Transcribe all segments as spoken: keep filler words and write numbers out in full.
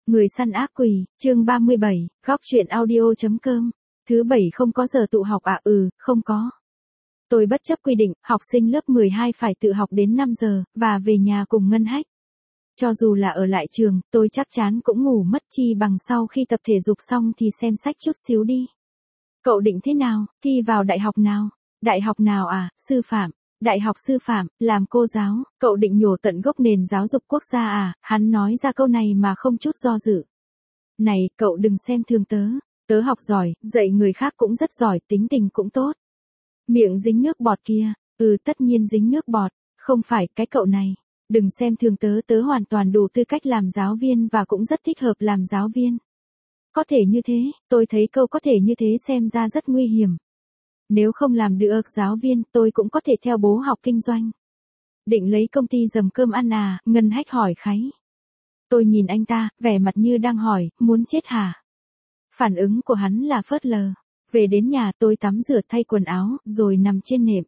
Người săn ác quỷ, chương ba mươi bảy, góc truyện audio.com. Thứ bảy không có giờ tụ học à? Ừ, không có. Tôi bất chấp quy định, học sinh lớp mười hai phải tự học đến năm giờ, và về nhà cùng Ngân Hách. Cho dù là ở lại trường, tôi chắc chắn cũng ngủ mất, chi bằng sau khi tập thể dục xong thì xem sách chút xíu đi. Cậu định thế nào, thi vào đại học nào? Đại học nào à? Sư phạm. Đại học sư phạm, làm cô giáo, cậu định nhổ tận gốc nền giáo dục quốc gia à? Hắn nói ra câu này mà không chút do dự. Này, cậu đừng xem thường tớ. Tớ học giỏi, dạy người khác cũng rất giỏi, tính tình cũng tốt. Miệng dính nước bọt kia, ừ tất nhiên dính nước bọt, không phải cái cậu này. Đừng xem thường tớ, tớ hoàn toàn đủ tư cách làm giáo viên và cũng rất thích hợp làm giáo viên. Có thể như thế, tôi thấy câu có thể như thế xem ra rất nguy hiểm. Nếu không làm được giáo viên, tôi cũng có thể theo bố học kinh doanh. Định lấy công ty dầm cơm ăn à? Ngân Hách hỏi kháy. Tôi nhìn anh ta, vẻ mặt như đang hỏi, muốn chết hả? Phản ứng của hắn là phớt lờ. Về đến nhà tôi tắm rửa thay quần áo, rồi nằm trên nệm.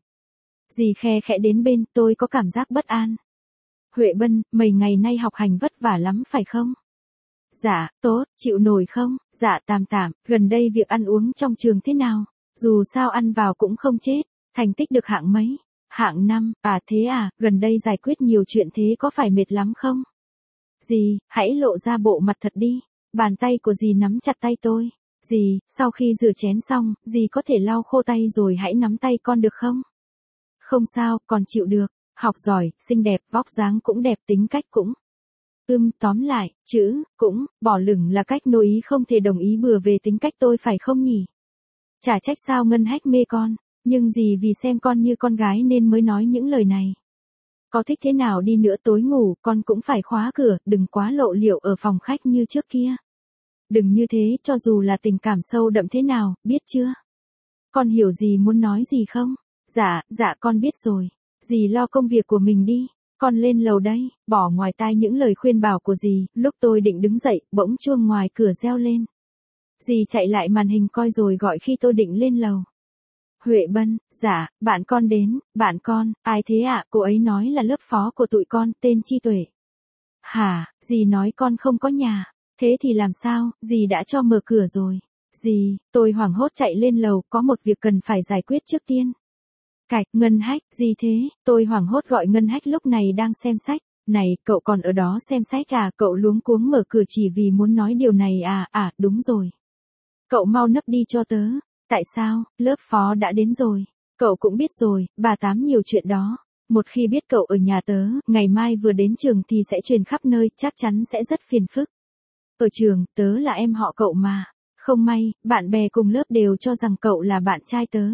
Dì khe khẽ đến bên, tôi có cảm giác bất an. Huệ Bân, mấy ngày nay học hành vất vả lắm phải không? Dạ, tốt, chịu nổi không? Dạ tạm tạm, gần đây việc ăn uống trong trường thế nào? Dù sao ăn vào cũng không chết, thành tích được hạng mấy? Hạng năm, à thế à, gần đây giải quyết nhiều chuyện thế có phải mệt lắm không? Dì, hãy lộ ra bộ mặt thật đi. Bàn tay của dì nắm chặt tay tôi. Dì, sau khi rửa chén xong, dì có thể lau khô tay rồi hãy nắm tay con được không? Không sao, còn chịu được. Học giỏi, xinh đẹp, vóc dáng cũng đẹp, tính cách cũng. Ưm, tóm lại, chữ, cũng, bỏ lửng là cách nội ý không thể đồng ý bừa về tính cách tôi phải không nhỉ? Chả trách sao Ngân Hách mê con, nhưng dì vì xem con như con gái nên mới nói những lời này. Có thích thế nào đi nữa tối ngủ, con cũng phải khóa cửa, đừng quá lộ liễu ở phòng khách như trước kia. Đừng như thế, cho dù là tình cảm sâu đậm thế nào, biết chưa? Con hiểu dì muốn nói gì không? Dạ, dạ con biết rồi. Dì lo công việc của mình đi, con lên lầu đây, bỏ ngoài tai những lời khuyên bảo của dì, lúc tôi định đứng dậy, bỗng chuông ngoài cửa reo lên. Dì chạy lại màn hình coi rồi gọi khi tôi định lên lầu. Huệ Bân, dạ, bạn con đến, bạn con, ai thế ạ? À? Cô ấy nói là lớp phó của tụi con, tên Chi Tuệ. Hả, dì nói con không có nhà, thế thì làm sao, dì đã cho mở cửa rồi. Dì, tôi hoảng hốt chạy lên lầu, có một việc cần phải giải quyết trước tiên. Cạch, Ngân Hách, gì thế? Tôi hoảng hốt gọi Ngân Hách lúc này đang xem sách. Này, cậu còn ở đó xem sách à? Cậu luống cuống mở cửa chỉ vì muốn nói điều này à? À, đúng rồi. Cậu mau nấp đi cho tớ. Tại sao? Lớp phó đã đến rồi. Cậu cũng biết rồi, bà tám nhiều chuyện đó. Một khi biết cậu ở nhà tớ, ngày mai vừa đến trường thì sẽ truyền khắp nơi, chắc chắn sẽ rất phiền phức. Ở trường, tớ là em họ cậu mà. Không may, bạn bè cùng lớp đều cho rằng cậu là bạn trai tớ.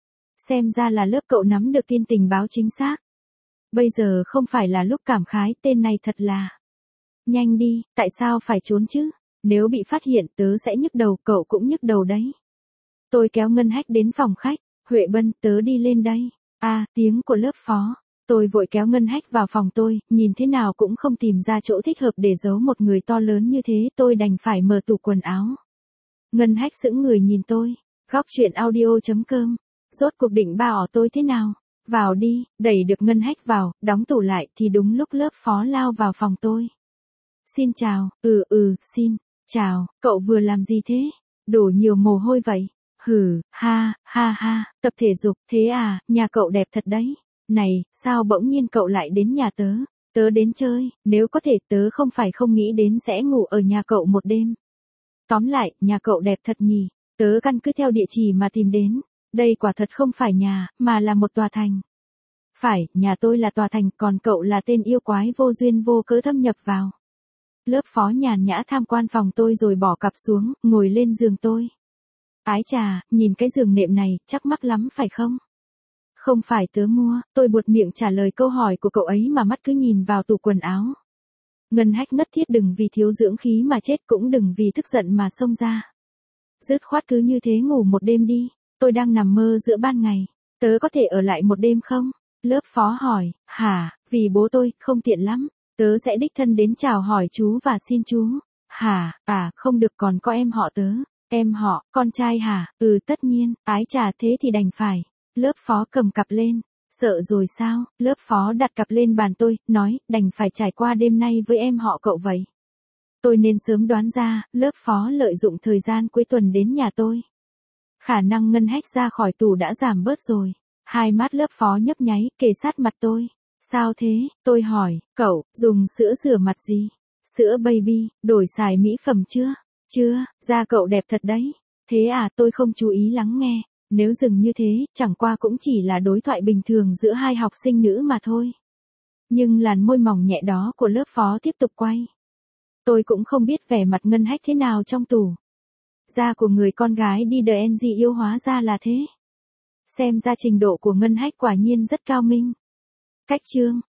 Xem ra là lớp cậu nắm được tin tình báo chính xác. Bây giờ không phải là lúc cảm khái, tên này thật là. Nhanh đi, tại sao phải trốn chứ? Nếu bị phát hiện tớ sẽ nhức đầu, cậu cũng nhức đầu đấy. Tôi kéo Ngân Hách đến phòng khách. Huệ Bân, tớ đi lên đây. À, tiếng của lớp phó. Tôi vội kéo Ngân Hách vào phòng tôi, nhìn thế nào cũng không tìm ra chỗ thích hợp để giấu một người to lớn như thế, tôi đành phải mở tủ quần áo. Ngân Hách sững người nhìn tôi. Góc truyện audio.com. Rốt cuộc định bảo tôi thế nào? Vào đi, đẩy được Ngân Hách vào, đóng tủ lại thì đúng lúc lớp phó lao vào phòng tôi. Xin chào, ừ ừ, xin, chào, cậu vừa làm gì thế? Đổ nhiều mồ hôi vậy. Hừ, ha, ha ha, tập thể dục, thế à, nhà cậu đẹp thật đấy. Này, sao bỗng nhiên cậu lại đến nhà tớ? Tớ đến chơi, nếu có thể tớ không phải không nghĩ đến sẽ ngủ ở nhà cậu một đêm. Tóm lại, nhà cậu đẹp thật nhỉ, tớ căn cứ theo địa chỉ mà tìm đến. Đây quả thật không phải nhà, mà là một tòa thành. Phải, nhà tôi là tòa thành, còn cậu là tên yêu quái vô duyên vô cớ thâm nhập vào. Lớp phó nhàn nhã tham quan phòng tôi rồi bỏ cặp xuống, ngồi lên giường tôi. Ái chà, nhìn cái giường nệm này, chắc mắc lắm phải không? Không phải tớ mua, tôi buột miệng trả lời câu hỏi của cậu ấy mà mắt cứ nhìn vào tủ quần áo. Ngân Hách ngất thiết, đừng vì thiếu dưỡng khí mà chết, cũng đừng vì tức giận mà xông ra. Dứt khoát cứ như thế ngủ một đêm đi. Tôi đang nằm mơ giữa ban ngày. Tớ có thể ở lại một đêm không? Lớp phó hỏi. Hả, vì bố tôi, không tiện lắm. Tớ sẽ đích thân đến chào hỏi chú và xin chú. Hả, à, không được, còn có em họ tớ. Em họ, con trai hả? Ừ tất nhiên, ái chà thế thì đành phải. Lớp phó cầm cặp lên. Sợ rồi sao? Lớp phó đặt cặp lên bàn tôi, nói, đành phải trải qua đêm nay với em họ cậu vậy. Tôi nên sớm đoán ra, lớp phó lợi dụng thời gian cuối tuần đến nhà tôi. Khả năng Ngân Hách ra khỏi tù đã giảm bớt rồi. Hai mắt lớp phó nhấp nháy, kề sát mặt tôi. Sao thế? Tôi hỏi, cậu, dùng sữa rửa mặt gì? Sữa baby, đổi xài mỹ phẩm chưa? Chưa, da cậu đẹp thật đấy. Thế à, tôi không chú ý lắng nghe. Nếu dừng như thế, chẳng qua cũng chỉ là đối thoại bình thường giữa hai học sinh nữ mà thôi. Nhưng làn môi mỏng nhẹ đó của lớp phó tiếp tục quay. Tôi cũng không biết vẻ mặt Ngân Hách thế nào trong tù. Da của người con gái đi đờ en giê yêu hóa ra là thế. Xem ra trình độ của Ngân Hách quả nhiên rất cao minh. Cách chương